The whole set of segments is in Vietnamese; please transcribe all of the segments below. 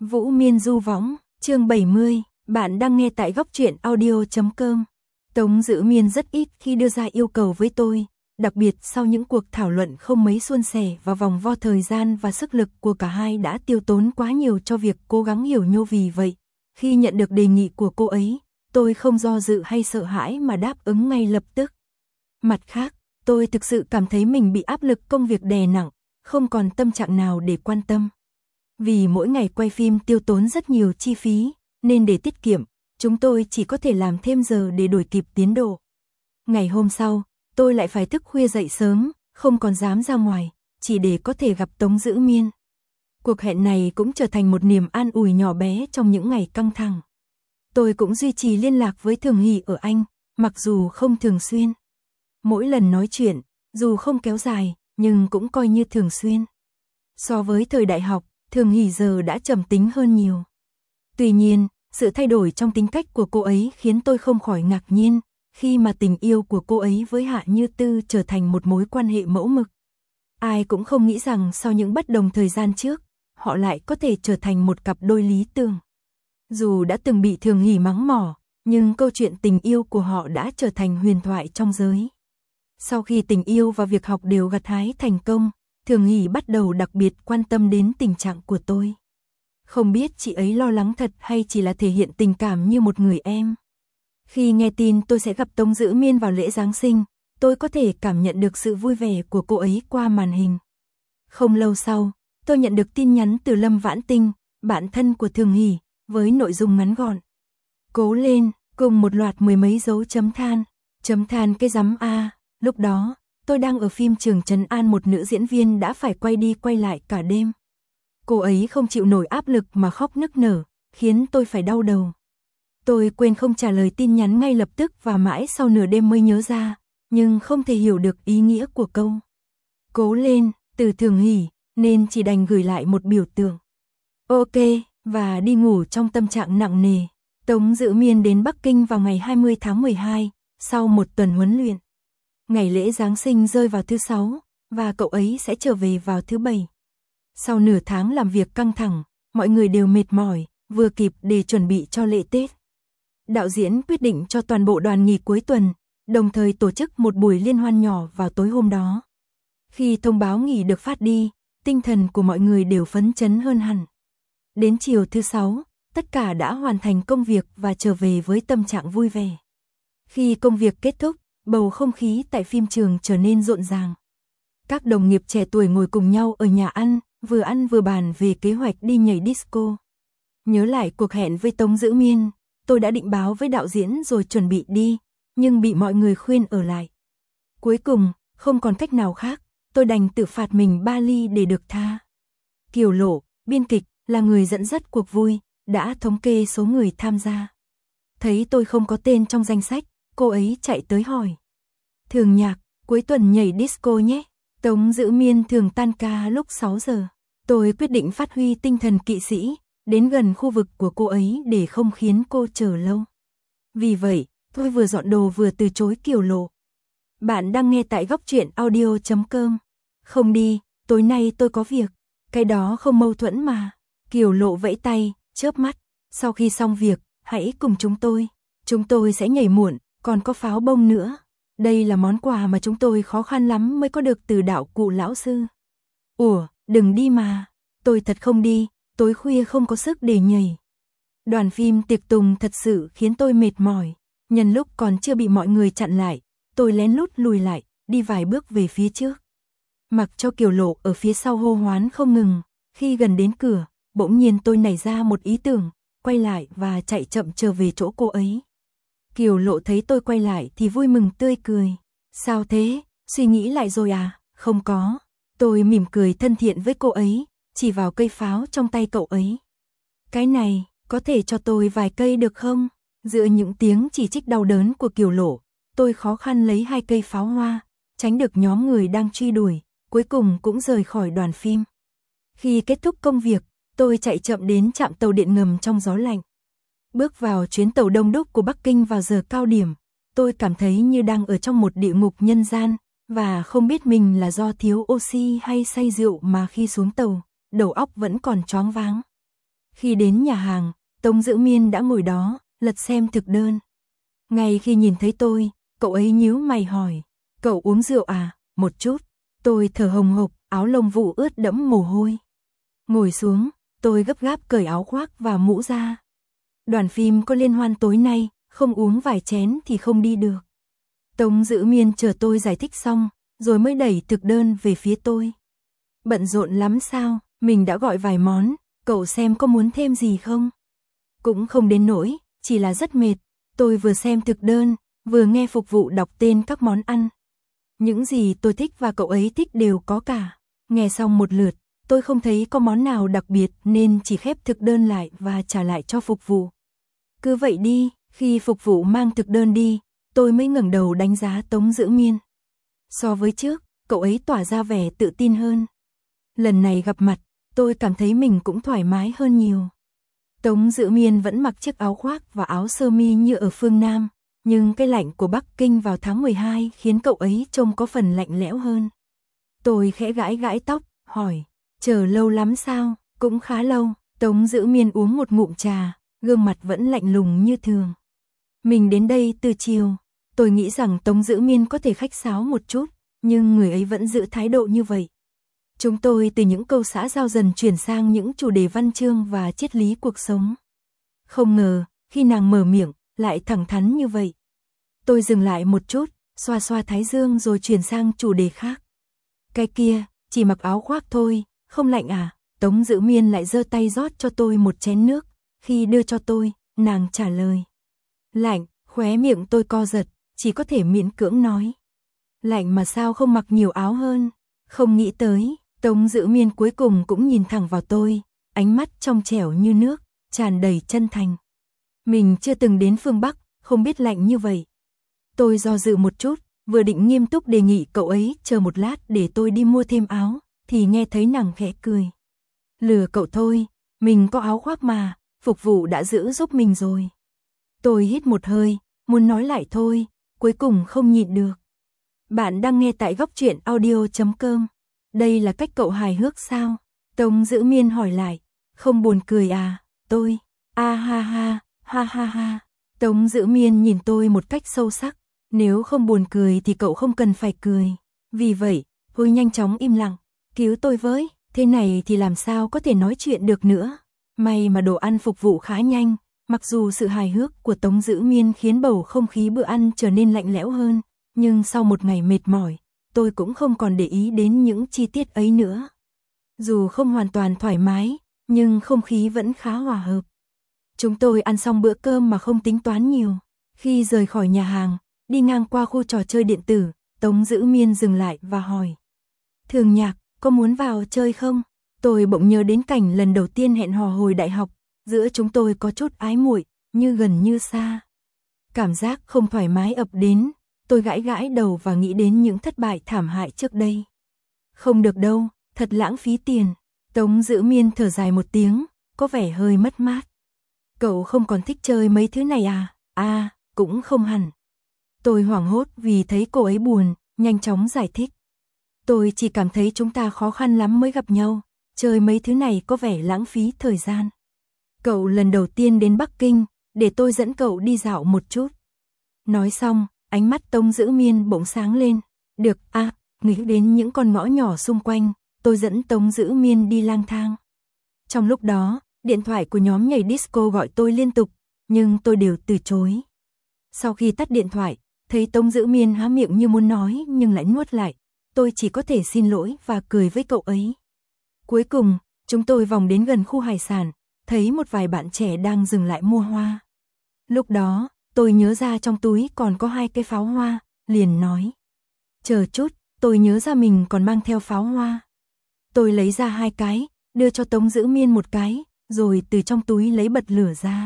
Vũ Miên du võng, chương 70, bạn đang nghe tại góc truyện audio.com. Tống Dữ Miên rất ít khi đưa ra yêu cầu với tôi, đặc biệt sau những cuộc thảo luận không mấy suôn sẻ và vòng vo thời gian và sức lực của cả hai đã tiêu tốn quá nhiều cho việc cố gắng hiểu nhau. Vì vậy, khi nhận được đề nghị của cô ấy, tôi không do dự hay sợ hãi mà đáp ứng ngay lập tức. Mặt khác, tôi thực sự cảm thấy mình bị áp lực công việc đè nặng, không còn tâm trạng nào để quan tâm. Vì mỗi ngày quay phim tiêu tốn rất nhiều chi phí, nên để tiết kiệm, chúng tôi chỉ có thể làm thêm giờ để đuổi kịp tiến độ. Ngày hôm sau, tôi lại phải thức khuya dậy sớm, không còn dám ra ngoài, chỉ để có thể gặp Tống Dữ Miên. Cuộc hẹn này cũng trở thành một niềm an ủi nhỏ bé trong những ngày căng thẳng. Tôi cũng duy trì liên lạc với Thường Hỷ ở Anh, mặc dù không thường xuyên. Mỗi lần nói chuyện, dù không kéo dài, nhưng cũng coi như thường xuyên. So với thời đại học, Thường Hỷ giờ đã trầm tính hơn nhiều. Tuy nhiên, sự thay đổi trong tính cách của cô ấy khiến tôi không khỏi ngạc nhiên, khi mà tình yêu của cô ấy với Hạ Như Tư trở thành một mối quan hệ mẫu mực. Ai cũng không nghĩ rằng sau những bất đồng thời gian trước, họ lại có thể trở thành một cặp đôi lý tưởng. Dù đã từng bị Thường Hỷ mắng mỏ, nhưng câu chuyện tình yêu của họ đã trở thành huyền thoại trong giới. Sau khi tình yêu và việc học đều gặt hái thành công, Thường Hỷ bắt đầu đặc biệt quan tâm đến tình trạng của tôi. Không biết chị ấy lo lắng thật hay chỉ là thể hiện tình cảm như một người em. Khi nghe tin tôi sẽ gặp Tống Dữ Miên vào lễ Giáng sinh, tôi có thể cảm nhận được sự vui vẻ của cô ấy qua màn hình. Không lâu sau, tôi nhận được tin nhắn từ Lâm Vãn Tinh, bạn thân của Thường Hỷ, với nội dung ngắn gọn: cố lên, cùng một loạt mười mấy dấu chấm than. Chấm than cái rắm a. Lúc đó, tôi đang ở phim Trường Trấn An, một nữ diễn viên đã phải quay đi quay lại cả đêm. Cô ấy không chịu nổi áp lực mà khóc nức nở, khiến tôi phải đau đầu. Tôi quên không trả lời tin nhắn ngay lập tức và mãi sau nửa đêm mới nhớ ra, nhưng không thể hiểu được ý nghĩa của câu cố lên từ Thường Hỷ, nên chỉ đành gửi lại một biểu tượng ok và đi ngủ trong tâm trạng nặng nề. Tống Dữ Miên đến Bắc Kinh vào ngày 20 tháng 12, sau một tuần huấn luyện. Ngày lễ Giáng sinh rơi vào thứ Sáu, và cậu ấy sẽ trở về vào thứ Bảy. Sau nửa tháng làm việc căng thẳng, mọi người đều mệt mỏi, vừa kịp để chuẩn bị cho lễ Tết. Đạo diễn quyết định cho toàn bộ đoàn nghỉ cuối tuần, đồng thời tổ chức một buổi liên hoan nhỏ vào tối hôm đó. Khi thông báo nghỉ được phát đi, tinh thần của mọi người đều phấn chấn hơn hẳn. Đến chiều thứ Sáu, tất cả đã hoàn thành công việc và trở về với tâm trạng vui vẻ. Khi công việc kết thúc, bầu không khí tại phim trường trở nên rộn ràng. Các đồng nghiệp trẻ tuổi ngồi cùng nhau ở nhà ăn vừa bàn về kế hoạch đi nhảy disco. Nhớ lại cuộc hẹn với Tống Dữ Miên, tôi đã định báo với đạo diễn rồi chuẩn bị đi, nhưng bị mọi người khuyên ở lại. Cuối cùng, không còn cách nào khác, tôi đành tự phạt mình 3 ly để được tha. Kiều Lộ, biên kịch, là người dẫn dắt cuộc vui, đã thống kê số người tham gia. Thấy tôi không có tên trong danh sách, cô ấy chạy tới hỏi: Thường Nhạc, cuối tuần nhảy disco nhé. Tống Dữ Miên thường tan ca lúc 6 giờ. Tôi quyết định phát huy tinh thần kỵ sĩ, đến gần khu vực của cô ấy để không khiến cô chờ lâu. Vì vậy, tôi vừa dọn đồ vừa từ chối Kiều Lộ. Bạn đang nghe tại góc truyện audio.com. Không đi, tối nay tôi có việc. Cái đó không mâu thuẫn mà. Kiều Lộ vẫy tay, chớp mắt. Sau khi xong việc, hãy cùng chúng tôi. Chúng tôi sẽ nhảy muộn, còn có pháo bông nữa. Đây là món quà mà chúng tôi khó khăn lắm mới có được từ đạo cụ lão sư. Ủa, đừng đi mà. Tôi thật không đi, tối khuya không có sức để nhảy. Đoàn phim tiệc tùng thật sự khiến tôi mệt mỏi. Nhân lúc còn chưa bị mọi người chặn lại, tôi lén lút lùi lại, đi vài bước về phía trước. Mặc cho Kiều Lộ ở phía sau hô hoán không ngừng. Khi gần đến cửa, bỗng nhiên tôi nảy ra một ý tưởng, quay lại và chạy chậm trở về chỗ cô ấy. Kiều Lộ thấy tôi quay lại thì vui mừng tươi cười. Sao thế, suy nghĩ lại rồi à? Không có. Tôi mỉm cười thân thiện với cô ấy, chỉ vào cây pháo trong tay cậu ấy. Cái này, có thể cho tôi vài cây được không? Giữa những tiếng chỉ trích đau đớn của Kiều Lộ, tôi khó khăn lấy 2 cây pháo hoa, tránh được nhóm người đang truy đuổi, cuối cùng cũng rời khỏi đoàn phim. Khi kết thúc công việc, tôi chạy chậm đến trạm tàu điện ngầm trong gió lạnh. Bước vào chuyến tàu đông đúc của Bắc Kinh vào giờ cao điểm, tôi cảm thấy như đang ở trong một địa ngục nhân gian, và không biết mình là do thiếu oxy hay say rượu mà khi xuống tàu, đầu óc vẫn còn choáng váng. Khi đến nhà hàng, Tống Dữ Miên đã ngồi đó, lật xem thực đơn. Ngay khi nhìn thấy tôi, cậu ấy nhíu mày hỏi, cậu uống rượu à? Một chút. Tôi thở hồng hộc, áo lông vũ ướt đẫm mồ hôi. Ngồi xuống, tôi gấp gáp cởi áo khoác và mũ ra. Đoàn phim có liên hoan tối nay, không uống vài chén thì không đi được. Tống Dữ Miên chờ tôi giải thích xong, rồi mới đẩy thực đơn về phía tôi. Bận rộn lắm sao? Mình đã gọi vài món, cậu xem có muốn thêm gì không? Cũng không đến nỗi, chỉ là rất mệt. Tôi vừa xem thực đơn, vừa nghe phục vụ đọc tên các món ăn. Những gì tôi thích và cậu ấy thích đều có cả. Nghe xong một lượt, tôi không thấy có món nào đặc biệt nên chỉ khép thực đơn lại và trả lại cho phục vụ. Cứ vậy đi, khi phục vụ mang thực đơn đi, tôi mới ngẩng đầu đánh giá Tống Dữ Miên. So với trước, cậu ấy tỏa ra vẻ tự tin hơn. Lần này gặp mặt, tôi cảm thấy mình cũng thoải mái hơn nhiều. Tống Dữ Miên vẫn mặc chiếc áo khoác và áo sơ mi như ở phương Nam, nhưng cái lạnh của Bắc Kinh vào tháng 12 khiến cậu ấy trông có phần lạnh lẽo hơn. Tôi khẽ gãi gãi tóc, hỏi, chờ lâu lắm sao? Cũng khá lâu. Tống Dữ Miên uống một ngụm trà, gương mặt vẫn lạnh lùng như thường. Mình đến đây từ chiều. Tôi nghĩ rằng Tống Dữ Miên có thể khách sáo một chút, nhưng người ấy vẫn giữ thái độ như vậy. Chúng tôi từ những câu xã giao dần chuyển sang những chủ đề văn chương và triết lý cuộc sống. Không ngờ, khi nàng mở miệng, lại thẳng thắn như vậy. Tôi dừng lại một chút, xoa xoa thái dương rồi chuyển sang chủ đề khác. Cái kia, chỉ mặc áo khoác thôi, không lạnh à? Tống Dữ Miên lại giơ tay rót cho tôi một chén nước. Khi đưa cho tôi, nàng trả lời. Lạnh, khóe miệng tôi co giật, chỉ có thể miễn cưỡng nói. Lạnh mà sao không mặc nhiều áo hơn? Không nghĩ tới, Tống Dữ Miên cuối cùng cũng nhìn thẳng vào tôi, ánh mắt trong trẻo như nước, tràn đầy chân thành. Mình chưa từng đến phương Bắc, không biết lạnh như vậy. Tôi do dự một chút, vừa định nghiêm túc đề nghị cậu ấy chờ một lát để tôi đi mua thêm áo, thì nghe thấy nàng khẽ cười. Lừa cậu thôi, mình có áo khoác mà, phục vụ đã giữ giúp mình rồi. Tôi hít một hơi, muốn nói lại thôi, cuối cùng không nhịn được. Bạn đang nghe tại góc truyện audio.com. Đây là cách cậu hài hước sao? Tống Dữ Miên hỏi lại. Không buồn cười à? Tôi. Ha ha, ha ha ha. Tống Dữ Miên nhìn tôi một cách sâu sắc. Nếu không buồn cười thì cậu không cần phải cười. Vì vậy, tôi nhanh chóng im lặng. Cứu tôi với, thế này thì làm sao có thể nói chuyện được nữa. May mà đồ ăn phục vụ khá nhanh. Mặc dù sự hài hước của Tống Dữ Miên khiến bầu không khí bữa ăn trở nên lạnh lẽo hơn, nhưng sau một ngày mệt mỏi, tôi cũng không còn để ý đến những chi tiết ấy nữa. Dù không hoàn toàn thoải mái, nhưng không khí vẫn khá hòa hợp. Chúng tôi ăn xong bữa cơm mà không tính toán nhiều. Khi rời khỏi nhà hàng, đi ngang qua khu trò chơi điện tử, Tống Dữ Miên dừng lại và hỏi. Thường Nhạc, có muốn vào chơi không? Tôi bỗng nhớ đến cảnh lần đầu tiên hẹn hò hồi đại học, giữa chúng tôi có chút ái muội, như gần như xa. Cảm giác không thoải mái ập đến, tôi gãi gãi đầu và nghĩ đến những thất bại thảm hại trước đây. Không được đâu, thật lãng phí tiền. Tống Dữ Miên thở dài một tiếng, có vẻ hơi mất mát. Cậu không còn thích chơi mấy thứ này à? À, cũng không hẳn. Tôi hoảng hốt vì thấy cô ấy buồn, nhanh chóng giải thích. Tôi chỉ cảm thấy chúng ta khó khăn lắm mới gặp nhau, chơi mấy thứ này có vẻ lãng phí thời gian. Cậu lần đầu tiên đến Bắc Kinh, để tôi dẫn cậu đi dạo một chút. Nói xong, ánh mắt Tống Dữ Miên bỗng sáng lên. Được, nghĩ đến những con ngõ nhỏ xung quanh, tôi dẫn Tống Dữ Miên đi lang thang. Trong lúc đó, điện thoại của nhóm nhảy disco gọi tôi liên tục, nhưng tôi đều từ chối. Sau khi tắt điện thoại, thấy Tống Dữ Miên há miệng như muốn nói nhưng lại nuốt lại, tôi chỉ có thể xin lỗi và cười với cậu ấy. Cuối cùng, chúng tôi vòng đến gần khu hải sản, thấy một vài bạn trẻ đang dừng lại mua hoa. Lúc đó, tôi nhớ ra trong túi còn có 2 cây pháo hoa, liền nói. Chờ chút, tôi nhớ ra mình còn mang theo pháo hoa. Tôi lấy ra 2 cái, đưa cho Tống Dữ Miên một cái, rồi từ trong túi lấy bật lửa ra.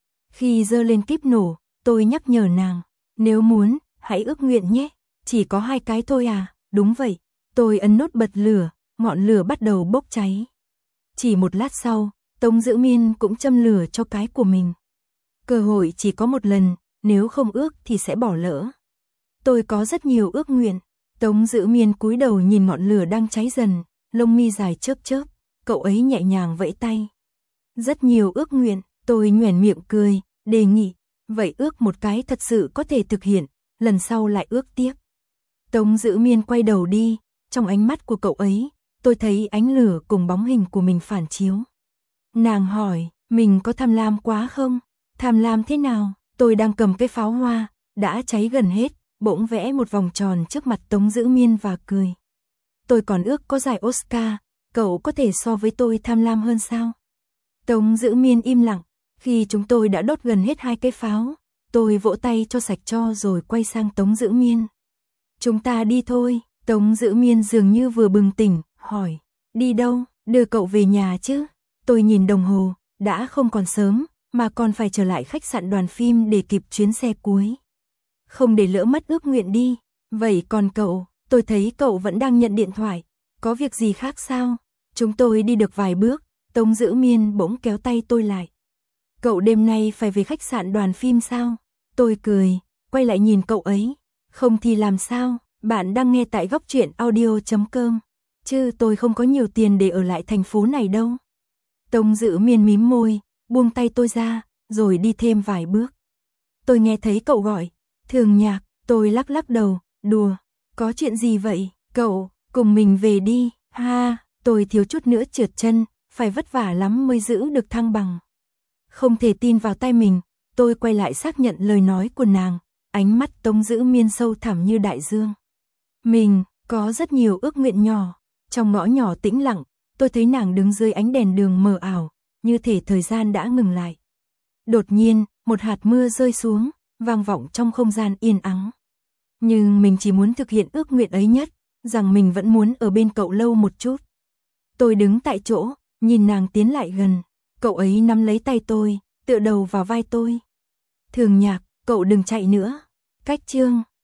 Khi giơ lên kíp nổ, tôi nhắc nhở nàng, nếu muốn, hãy ước nguyện nhé, chỉ có 2 cái thôi à, đúng vậy. Tôi ấn nút bật lửa, ngọn lửa bắt đầu bốc cháy. Chỉ một lát sau, Tống Dữ Miên cũng châm lửa cho cái của mình. Cơ hội chỉ có một lần, nếu không ước thì sẽ bỏ lỡ. Tôi có rất nhiều ước nguyện. Tống Dữ Miên cúi đầu nhìn ngọn lửa đang cháy dần, lông mi dài chớp chớp, cậu ấy nhẹ nhàng vẫy tay. Rất nhiều ước nguyện, tôi nhoẻn miệng cười, đề nghị, vậy ước một cái thật sự có thể thực hiện, lần sau lại ước tiếp. Tống Dữ Miên quay đầu đi, trong ánh mắt của cậu ấy, tôi thấy ánh lửa cùng bóng hình của mình phản chiếu. Nàng hỏi, mình có tham lam quá không? Tham lam thế nào? Tôi đang cầm cái pháo hoa, đã cháy gần hết, bỗng vẽ một vòng tròn trước mặt Tống Dữ Miên và cười. Tôi còn ước có giải Oscar, cậu có thể so với tôi tham lam hơn sao? Tống Dữ Miên im lặng, khi chúng tôi đã đốt gần hết 2 cái pháo, tôi vỗ tay cho sạch cho rồi quay sang Tống Dữ Miên. Chúng ta đi thôi, Tống Dữ Miên dường như vừa bừng tỉnh, hỏi, đi đâu, đưa cậu về nhà chứ? Tôi nhìn đồng hồ, đã không còn sớm, mà còn phải trở lại khách sạn Đoàn phim để kịp chuyến xe cuối. Không để lỡ mất ước nguyện đi, vậy còn cậu, tôi thấy cậu vẫn đang nhận điện thoại, có việc gì khác sao? Chúng tôi đi được vài bước, Tống Dữ Miên bỗng kéo tay tôi lại. Cậu đêm nay phải về khách sạn Đoàn phim sao? Tôi cười, quay lại nhìn cậu ấy. Không thì làm sao, bạn đang nghe tại Góc Truyện Audio.com. Chứ tôi không có nhiều tiền để ở lại thành phố này đâu. Tống Dữ Miên mím môi, buông tay tôi ra, rồi đi thêm vài bước. Tôi nghe thấy cậu gọi, Thường Nhạc, tôi lắc lắc đầu, đùa, có chuyện gì vậy, cậu, cùng mình về đi, ha, tôi thiếu chút nữa trượt chân, phải vất vả lắm mới giữ được thăng bằng. Không thể tin vào tai mình, tôi quay lại xác nhận lời nói của nàng, ánh mắt Tống Dữ Miên sâu thẳm như đại dương. Mình, có rất nhiều ước nguyện nhỏ, trong ngõ nhỏ tĩnh lặng, tôi thấy nàng đứng dưới ánh đèn đường mờ ảo, như thể thời gian đã ngừng lại. Đột nhiên, một hạt mưa rơi xuống, vang vọng trong không gian yên ắng. Nhưng mình chỉ muốn thực hiện ước nguyện ấy nhất, rằng mình vẫn muốn ở bên cậu lâu một chút. Tôi đứng tại chỗ, nhìn nàng tiến lại gần, cậu ấy nắm lấy tay tôi, tựa đầu vào vai tôi. Thường Nhạc, cậu đừng chạy nữa. Cách chương